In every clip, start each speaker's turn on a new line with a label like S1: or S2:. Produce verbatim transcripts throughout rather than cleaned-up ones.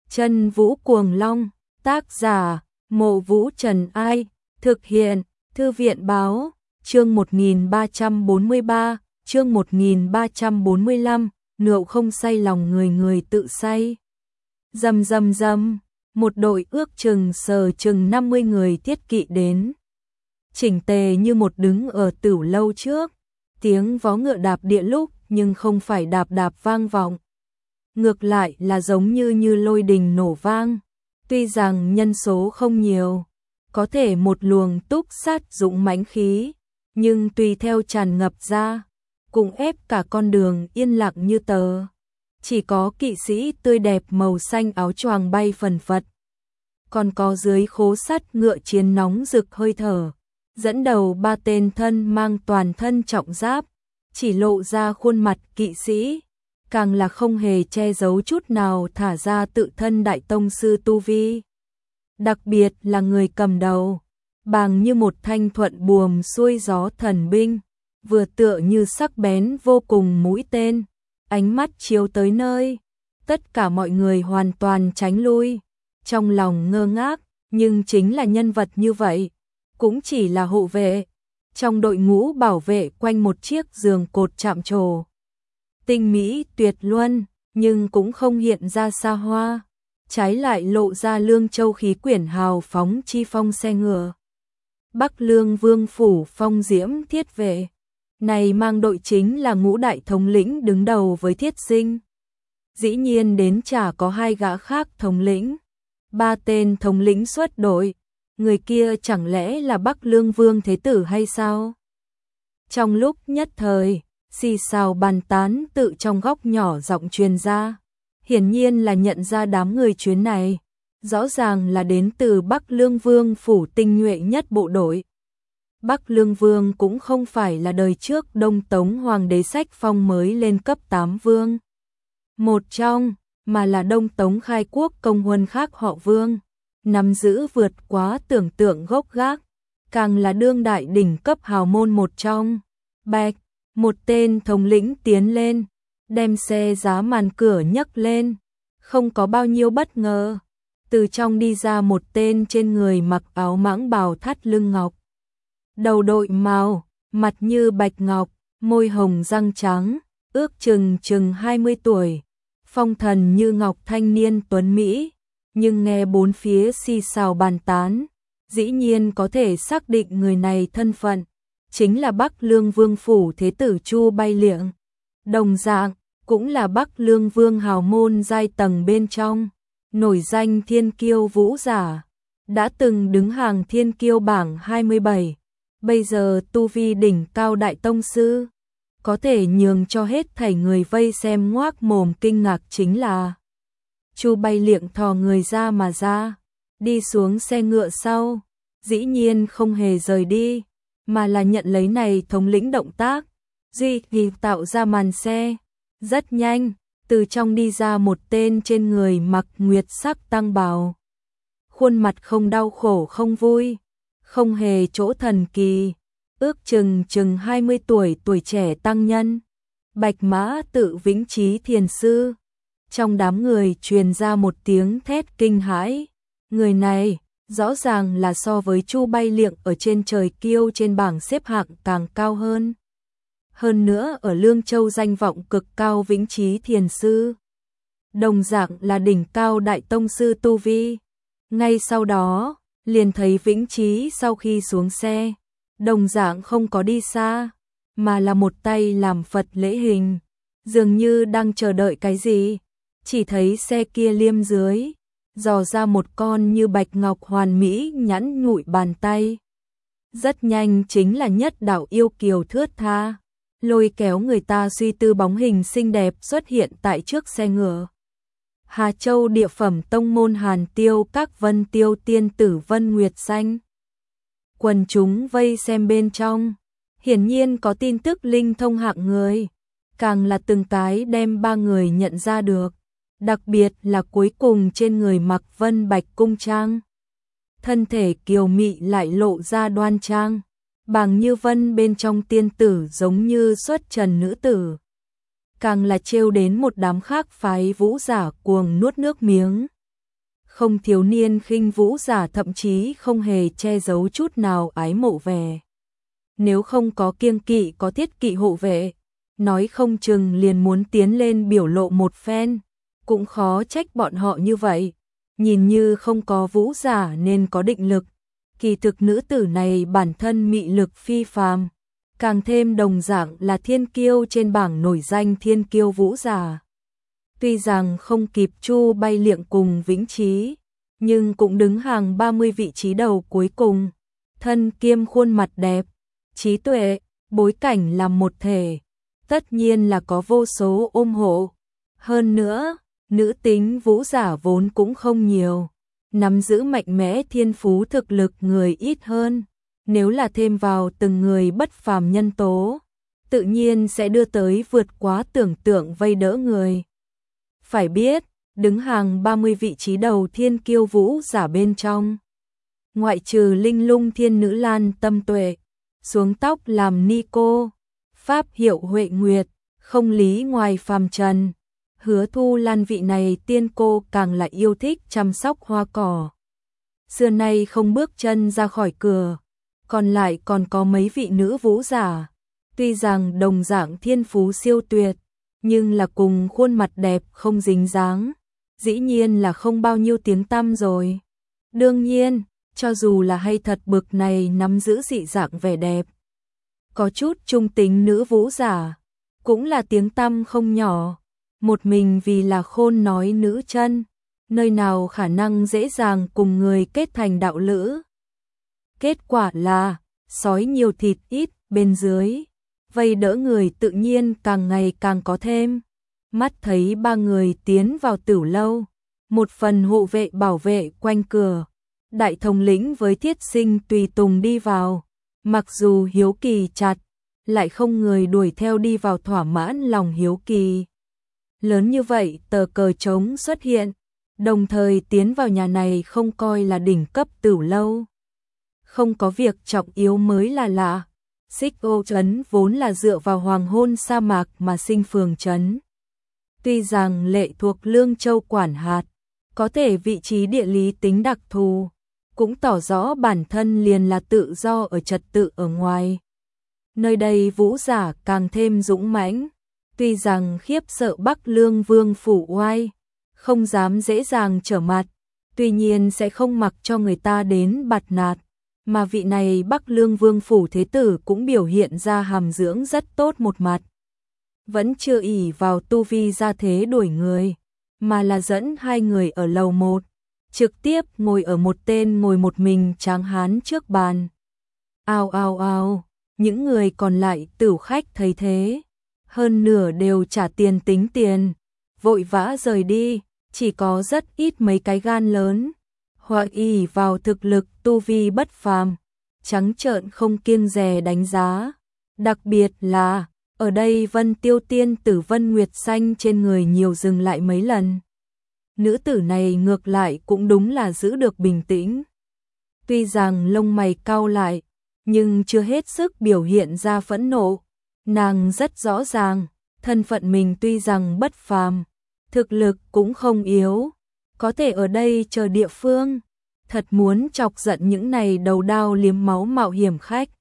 S1: Chân Vũ Cuồng Long, tác giả, Mộ Vũ Trần Ai, thực hiện, Thư viện Báo, chương một nghìn ba trăm bốn mươi ba, chương một nghìn ba trăm bốn mươi lăm, rượu không say lòng người người tự say. Rầm rầm rầm, một đội ước chừng sờ chừng năm mươi người thiết kỵ đến. Chỉnh tề như một đứng ở tửu lâu trước, tiếng vó ngựa đạp địa lúc nhưng không phải đạp đạp vang vọng. Ngược lại là giống như như lôi đình nổ vang, tuy rằng nhân số không nhiều, có thể một luồng túc sát dũng mãnh khí, nhưng tùy theo tràn ngập ra, cũng ép cả con đường yên lặng như tờ. Chỉ có kỵ sĩ tươi đẹp màu xanh áo choàng bay phần phật, còn có dưới khố sắt ngựa chiến nóng rực hơi thở, dẫn đầu ba tên thân mang toàn thân trọng giáp, chỉ lộ ra khuôn mặt kỵ sĩ, càng là không hề che giấu chút nào thả ra tự thân đại tông sư tu vi. Đặc biệt là người cầm đầu, bàng như một thanh thuận buồm xuôi gió thần binh, vừa tựa như sắc bén vô cùng mũi tên, ánh mắt chiếu tới nơi, tất cả mọi người hoàn toàn tránh lui, trong lòng ngơ ngác, nhưng chính là nhân vật như vậy, cũng chỉ là hộ vệ, trong đội ngũ bảo vệ quanh một chiếc giường cột chạm trổ. Tinh mỹ tuyệt luân, nhưng cũng không hiện ra xa hoa, trái lại lộ ra Lương Châu khí quyển hào phóng chi phong xe ngựa. Bắc Lương Vương phủ phong diễm thiết vệ, này mang đội chính là ngũ đại thống lĩnh đứng đầu với Thiết Sinh. Dĩ nhiên đến chả có hai gã khác thống lĩnh, ba tên thống lĩnh xuất đội, người kia chẳng lẽ là Bắc Lương Vương Thế Tử hay sao? Trong lúc nhất thời, xì xào bàn tán tự trong góc nhỏ giọng truyền ra, hiển nhiên là nhận ra đám người chuyến này, rõ ràng là đến từ Bắc Lương Vương phủ tinh nhuệ nhất bộ đội. Bắc Lương Vương cũng không phải là đời trước Đông Tống Hoàng đế sách phong mới lên cấp tám vương. Một trong, mà là Đông Tống khai quốc công huân khác họ Vương, nắm giữ vượt quá tưởng tượng gốc gác, càng là đương đại đỉnh cấp hào môn một trong. Bạch, một tên thống lĩnh tiến lên, đem xe giá màn cửa nhấc lên, không có bao nhiêu bất ngờ, từ trong đi ra một tên trên người mặc áo mãng bào thắt lưng ngọc, đầu đội màu, mặt như bạch ngọc, môi hồng răng trắng, ước chừng chừng hai mươi tuổi, phong thần như ngọc thanh niên tuấn Mỹ, nhưng nghe bốn phía xì xào bàn tán, dĩ nhiên có thể xác định người này thân phận, chính là Bắc Lương Vương phủ Thế Tử Chu Bay Liệng. Đồng dạng, cũng là Bắc Lương Vương hào môn giai tầng bên trong, nổi danh thiên kiêu vũ giả, đã từng đứng hàng thiên kiêu bảng hai mươi bảy, bây giờ tu vi đỉnh cao đại tông sư, có thể nhường cho hết thảy người vây xem ngoác mồm kinh ngạc chính là Chu Bay Liệng thò người ra mà ra, đi xuống xe ngựa sau, dĩ nhiên không hề rời đi, mà là nhận lấy này thống lĩnh động tác, duy trì tạo ra màn xe. Rất nhanh, từ trong đi ra một tên trên người mặc nguyệt sắc tăng bào. Khuôn mặt không đau khổ không vui, không hề chỗ thần kỳ, ước chừng chừng hai mươi tuổi tuổi trẻ tăng nhân. Bạch Mã Tự Vĩnh Chí Thiền Sư. Trong đám người truyền ra một tiếng thét kinh hãi, người này rõ ràng là so với Chu Bay Liệng ở trên trời kiêu trên bảng xếp hạng càng cao hơn. Hơn nữa ở Lương Châu danh vọng cực cao Vĩnh Chí Thiền Sư, đồng dạng là đỉnh cao đại tông sư tu vi. Ngay sau đó, liền thấy Vĩnh Chí sau khi xuống xe, đồng dạng không có đi xa, mà là một tay làm Phật lễ hình, dường như đang chờ đợi cái gì. Chỉ thấy xe kia liêm dưới, dò ra một con như bạch ngọc hoàn mỹ nhẵn nhụi bàn tay. Rất nhanh chính là nhất đạo yêu kiều thướt tha, lôi kéo người ta suy tư bóng hình xinh đẹp xuất hiện tại trước xe ngựa. Hà Châu địa phẩm tông môn Hàn Tiêu các Vân Tiêu tiên tử Vân Nguyệt Xanh. Quần chúng vây xem bên trong, hiển nhiên có tin tức linh thông hạng người, càng là từng cái đem ba người nhận ra được, đặc biệt là cuối cùng trên người mặc vân bạch cung trang. Thân thể kiều mị lại lộ ra đoan trang, bàng như vân bên trong tiên tử giống như xuất trần nữ tử. Càng là trêu đến một đám khác phái vũ giả cuồng nuốt nước miếng. Không thiếu niên khinh vũ giả thậm chí không hề che giấu chút nào ái mộ về. Nếu không có kiêng kỵ có thiết kỵ hộ vệ, nói không chừng liền muốn tiến lên biểu lộ một phen, cũng khó trách bọn họ như vậy. Nhìn như không có vũ giả nên có định lực, kỳ thực nữ tử này bản thân mị lực phi phàm, càng thêm đồng dạng là thiên kiêu trên bảng nổi danh thiên kiêu vũ giả. Tuy rằng không kịp Chu Bay Liệng cùng Vĩnh Trí, nhưng cũng đứng hàng ba mươi vị trí đầu cuối cùng. Thân kiêm khuôn mặt đẹp, trí tuệ, bối cảnh làm một thể, tất nhiên là có vô số ôm hộ. Hơn nữa, nữ tính vũ giả vốn cũng không nhiều, nắm giữ mạnh mẽ thiên phú thực lực người ít hơn. Nếu là thêm vào từng người bất phàm nhân tố, tự nhiên sẽ đưa tới vượt quá tưởng tượng vây đỡ người. Phải biết, đứng hàng ba mươi vị trí đầu thiên kiêu vũ giả bên trong, ngoại trừ linh lung thiên nữ Lan Tâm Tuệ, xuống tóc làm ni cô, pháp hiệu Huệ Nguyệt, không lý ngoài phàm trần, Hứa Thu Lan vị này tiên cô càng lại yêu thích chăm sóc hoa cỏ. Xưa nay không bước chân ra khỏi cửa, còn lại còn có mấy vị nữ vũ giả, tuy rằng đồng dạng thiên phú siêu tuyệt, nhưng là cùng khuôn mặt đẹp không dính dáng, dĩ nhiên là không bao nhiêu tiếng tăm rồi. Đương nhiên, cho dù là hay thật bực này nắm giữ dị dạng vẻ đẹp, có chút trung tính nữ vũ giả, cũng là tiếng tăm không nhỏ. Một mình vì là khôn nói nữ chân, nơi nào khả năng dễ dàng cùng người kết thành đạo lữ. Kết quả là, sói nhiều thịt ít bên dưới, vây đỡ người tự nhiên càng ngày càng có thêm. Mắt thấy ba người tiến vào tửu lâu, một phần hộ vệ bảo vệ quanh cửa, đại thống lĩnh với thiết sinh tùy tùng đi vào, mặc dù hiếu kỳ chặt, lại không người đuổi theo đi vào thỏa mãn lòng hiếu kỳ. Lớn như vậy tờ cờ trống xuất hiện, đồng thời tiến vào nhà này không coi là đỉnh cấp tửu lâu. Không có việc trọng yếu mới là lạ. Xích Ô trấn vốn là dựa vào hoàng hôn sa mạc mà sinh phường trấn. Tuy rằng lệ thuộc Lương Châu quản hạt, có thể vị trí địa lý tính đặc thù, cũng tỏ rõ bản thân liền là tự do ở trật tự ở ngoài. Nơi đây vũ giả càng thêm dũng mãnh, tuy rằng khiếp sợ Bắc Lương Vương phủ oai, không dám dễ dàng trở mặt, tuy nhiên sẽ không mặc cho người ta đến bạt nạt, mà vị này Bắc Lương Vương phủ thế tử cũng biểu hiện ra hàm dưỡng rất tốt một mặt. Vẫn chưa ỷ vào tu vi ra thế đuổi người, mà là dẫn hai người ở lầu một, trực tiếp ngồi ở một tên ngồi một mình tráng hán trước bàn. Ao ao ao, những người còn lại tửu khách thấy thế, hơn nửa đều trả tiền tính tiền, vội vã rời đi, chỉ có rất ít mấy cái gan lớn, hoặc ỷ vào thực lực tu vi bất phàm, trắng trợn không kiêng dè đánh giá. Đặc biệt là, ở đây Vân Tiêu Tiên tử Vân Nguyệt Xanh trên người nhiều dừng lại mấy lần. Nữ tử này ngược lại cũng đúng là giữ được bình tĩnh. Tuy rằng lông mày cau lại, nhưng chưa hết sức biểu hiện ra phẫn nộ. Nàng rất rõ ràng, thân phận mình tuy rằng bất phàm, thực lực cũng không yếu, có thể ở đây chờ địa phương, thật muốn chọc giận những này đầu đao liếm máu mạo hiểm khách.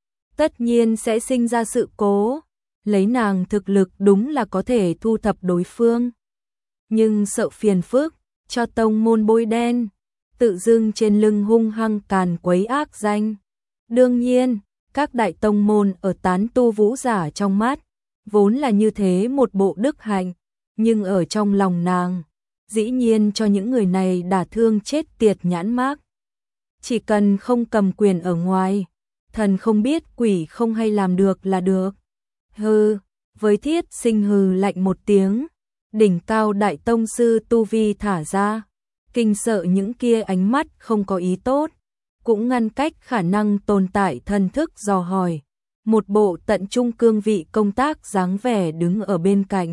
S1: Tất nhiên sẽ sinh ra sự cố, lấy nàng thực lực đúng là có thể thu thập đối phương. Nhưng sợ phiền phức, cho tông môn bôi đen, tự dưng trên lưng hung hăng càn quấy ác danh. Đương nhiên, các đại tông môn ở tán tu vũ giả trong mắt, vốn là như thế một bộ đức hạnh, nhưng ở trong lòng nàng, dĩ nhiên cho những người này đả thương chết tiệt nhãn mác. Chỉ cần không cầm quyền ở ngoài, thần không biết quỷ không hay làm được là được. Hừ, với thiết sinh hừ lạnh một tiếng, đỉnh cao đại tông sư tu vi thả ra, kinh sợ những kia ánh mắt không có ý tốt, cũng ngăn cách khả năng tồn tại thần thức dò hỏi. Một bộ tận trung cương vị công tác dáng vẻ đứng ở bên cạnh.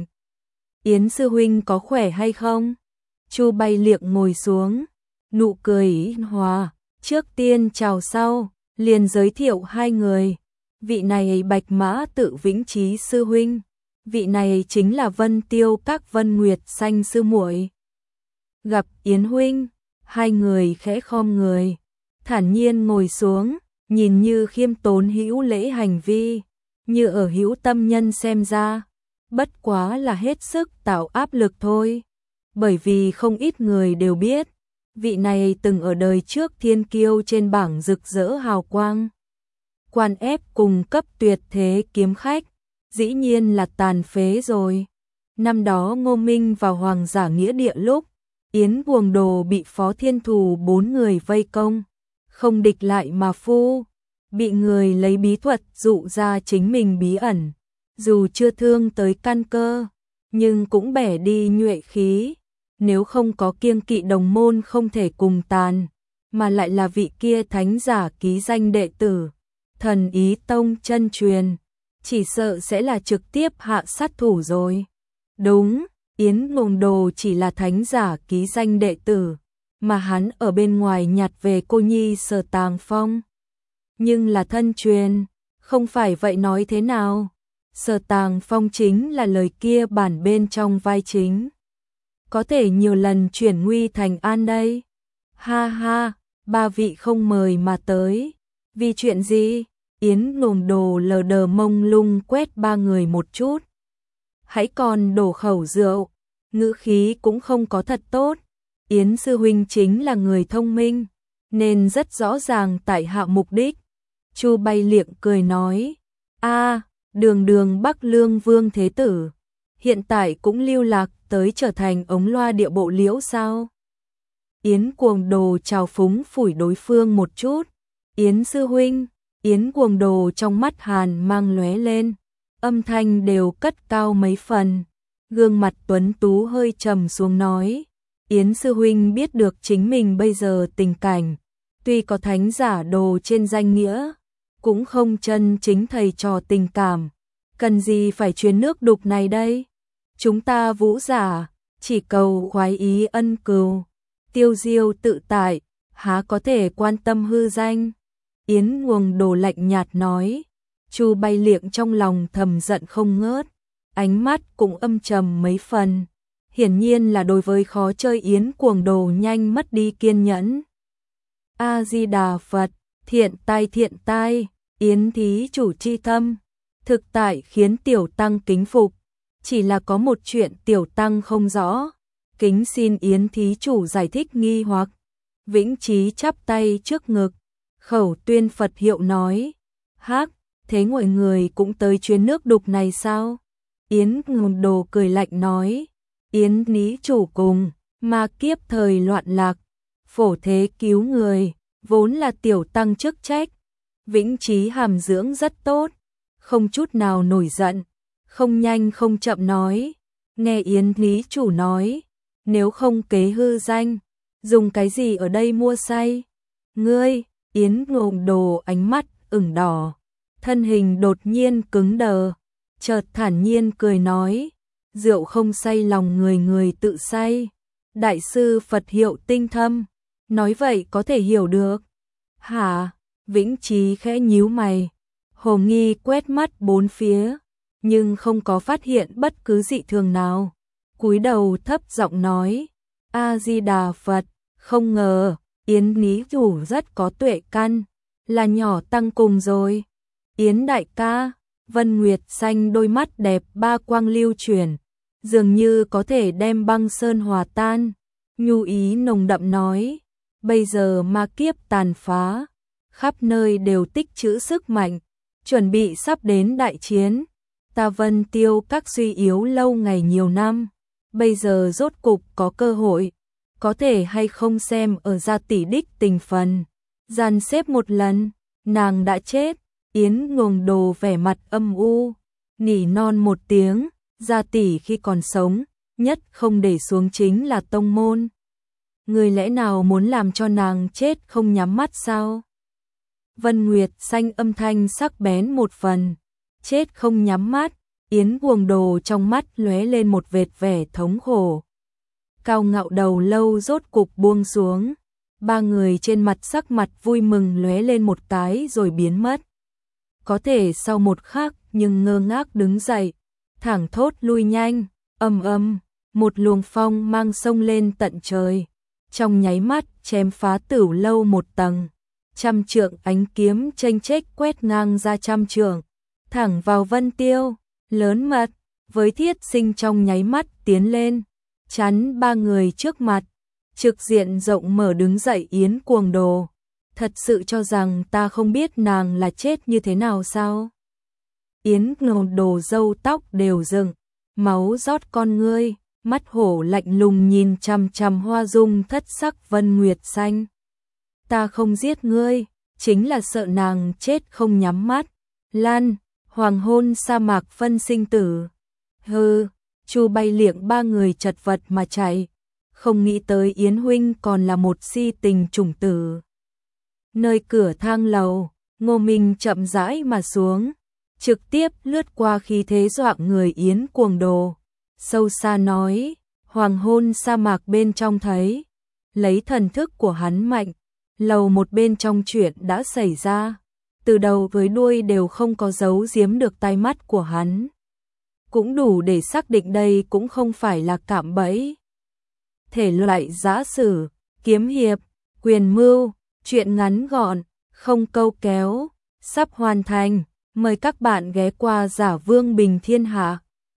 S1: Yến sư huynh có khỏe hay không? Chu Bay Liệng ngồi xuống, nụ cười hòa, trước tiên chào sau, liền giới thiệu hai người. Vị này Bạch Mã Tự Vĩnh Trí sư huynh, vị này chính là Vân Tiêu các Vân Nguyệt Xanh sư muội. Gặp Yến huynh, Hai người khẽ khom người, thản nhiên ngồi xuống, nhìn như khiêm tốn hữu lễ hành vi, như ở hữu tâm nhân xem ra, bất quá là hết sức tạo áp lực thôi. Bởi vì không ít người đều biết, vị này từng ở đời trước thiên kiêu trên bảng rực rỡ hào quang. Quan ép cùng cấp tuyệt thế kiếm khách, dĩ nhiên là tàn phế rồi. Năm đó Ngô Minh vào Hoàng Giả Nghĩa Địa lúc, Yến Cuồng Đồ bị Phó Thiên Thù bốn người vây công, không địch lại mà phu, bị người lấy bí thuật dụ ra chính mình bí ẩn, dù chưa thương tới căn cơ, nhưng cũng bẻ đi nhuệ khí, nếu không có kiêng kỵ đồng môn không thể cùng tàn, mà lại là vị kia thánh giả ký danh đệ tử, Thần Ý Tông chân truyền, chỉ sợ sẽ là trực tiếp hạ sát thủ rồi. Đúng, Yến Cuồng Đồ chỉ là thánh giả ký danh đệ tử, mà hắn ở bên ngoài nhặt về cô nhi Sở Tàng Phong. Nhưng là thân truyền, không phải vậy nói thế nào? Sở Tàng Phong chính là lời kia bản bên trong vai chính. Có thể nhiều lần chuyển nguy thành an đây. Ha ha, ba vị không mời mà tới. Vì chuyện gì? Yến Cuồng Đồ lờ đờ mông lung quét ba người một chút. Hãy còn đổ khẩu rượu, ngữ khí cũng không có thật tốt. Yến sư huynh chính là người thông minh, nên rất rõ ràng tại hạ mục đích. Chu Bay Liệng cười nói, a, đường đường Bắc Lương Vương Thế Tử, hiện tại cũng lưu lạc tới trở thành ống loa địa bộ liễu sao? Yến Cuồng Đồ chào phúng phủi đối phương một chút. Yến sư huynh, Yến Cuồng Đồ trong mắt hàn mang lóe lên, âm thanh đều cất cao mấy phần, gương mặt tuấn tú hơi trầm xuống nói, Yến sư huynh biết được chính mình bây giờ tình cảnh, tuy có thánh giả đồ trên danh nghĩa, cũng không chân chính thầy trò tình cảm, cần gì phải chuyến nước đục này đây? Chúng ta vũ giả, chỉ cầu khoái ý ân cừu, tiêu diêu tự tại, há có thể quan tâm hư danh? Yến Cuồng Đồ lạnh nhạt nói. Chu Bay Liệng trong lòng thầm giận không ngớt, ánh mắt cũng âm trầm mấy phần, hiển nhiên là đối với khó chơi Yến Cuồng Đồ nhanh mất đi kiên nhẫn. A Di Đà Phật, thiện tai thiện tai, Yến thí chủ chi tâm, thực tại khiến tiểu tăng kính phục, chỉ là có một chuyện tiểu tăng không rõ, kính xin Yến thí chủ giải thích nghi hoặc. Vĩnh Chí chắp tay trước ngực, khẩu tuyên Phật hiệu nói, hắc, thế mọi người cũng tới chuyến nước đục này sao? Yến Cuồng Đồ cười lạnh nói, Yến ní chủ cùng, ma kiếp thời loạn lạc, phổ thế cứu người, vốn là tiểu tăng chức trách. Vĩnh Chí hàm dưỡng rất tốt, không chút nào nổi giận, không nhanh không chậm nói, nghe Yến ní chủ nói, nếu không kế hư danh, dùng cái gì ở đây mua say? Ngươi, Yến Cuồng Đồ ánh mắt ửng đỏ, thân hình đột nhiên cứng đờ, chợt thản nhiên cười nói, rượu không say lòng người người tự say, đại sư Phật hiệu tinh thâm, nói vậy có thể hiểu được. Hả? Vĩnh Chí khẽ nhíu mày, hồ nghi quét mắt bốn phía, nhưng không có phát hiện bất cứ dị thường nào, cúi đầu thấp giọng nói, A Di Đà Phật, không ngờ Yến ní chủ rất có tuệ căn, là nhỏ tăng cùng rồi. Yến đại ca, Vân Nguyệt xanh đôi mắt đẹp ba quang lưu chuyển, dường như có thể đem băng sơn hòa tan, nhu ý nồng đậm nói, bây giờ ma kiếp tàn phá, khắp nơi đều tích trữ sức mạnh, chuẩn bị sắp đến đại chiến, ta Vân Tiêu các suy yếu lâu ngày nhiều năm, bây giờ rốt cục có cơ hội, có thể hay không xem ở gia tỷ đích tình phần, dàn xếp một lần, nàng đã chết. Yến Cuồng Đồ vẻ mặt âm u, nỉ non một tiếng, gia tỷ khi còn sống, nhất không để xuống chính là tông môn. Người lẽ nào muốn làm cho nàng chết không nhắm mắt sao? Vân Nguyệt xanh âm thanh sắc bén một phần, chết không nhắm mắt, Yến Cuồng Đồ trong mắt lóe lên một vệt vẻ thống khổ. Cao ngạo đầu lâu rốt cục buông xuống, ba người trên mặt sắc mặt vui mừng lóe lên một cái rồi biến mất. Có thể sau một khắc nhưng ngơ ngác đứng dậy, thẳng thốt lui nhanh, ầm ầm, một luồng phong mang sông lên tận trời, trong nháy mắt chém phá Tử lâu một tầng. Trăm trượng ánh kiếm chênh chếch quét ngang ra trăm trượng, thẳng vào Vân Tiêu, lớn mật, với Thiết Sinh trong nháy mắt tiến lên, chắn ba người trước mặt, trực diện rộng mở đứng dậy. Yến Cuồng Đồ, thật sự cho rằng ta không biết nàng là chết như thế nào sao? Yến Cuồng Đồ râu tóc đều dựng, máu rót con ngươi, mắt hổ lạnh lùng nhìn chằm chằm Hoa Dung thất sắc Vân Nguyệt Xanh. Ta không giết ngươi, chính là sợ nàng chết không nhắm mắt. Lan, hoàng hôn sa mạc phân sinh tử. Hừ, Chu Bay Liệng ba người chật vật mà chạy, không nghĩ tới Yến huynh còn là một si tình chủng tử. Nơi cửa thang lầu, Ngô Minh chậm rãi mà xuống, trực tiếp lướt qua khí thế dọa người Yến Cuồng Đồ, sâu xa nói, hoàng hôn sa mạc bên trong thấy, lấy thần thức của hắn mạnh, lầu một bên trong chuyện đã xảy ra, từ đầu với đuôi đều không có giấu giếm được tai mắt của hắn. Cũng đủ để xác định đây cũng không phải là cạm bẫy. Thể loại giã sử, kiếm hiệp, quyền mưu, chuyện ngắn gọn, không câu kéo, sắp hoàn thành. Mời các bạn ghé qua Giả Vương Bình Thiên Hạ.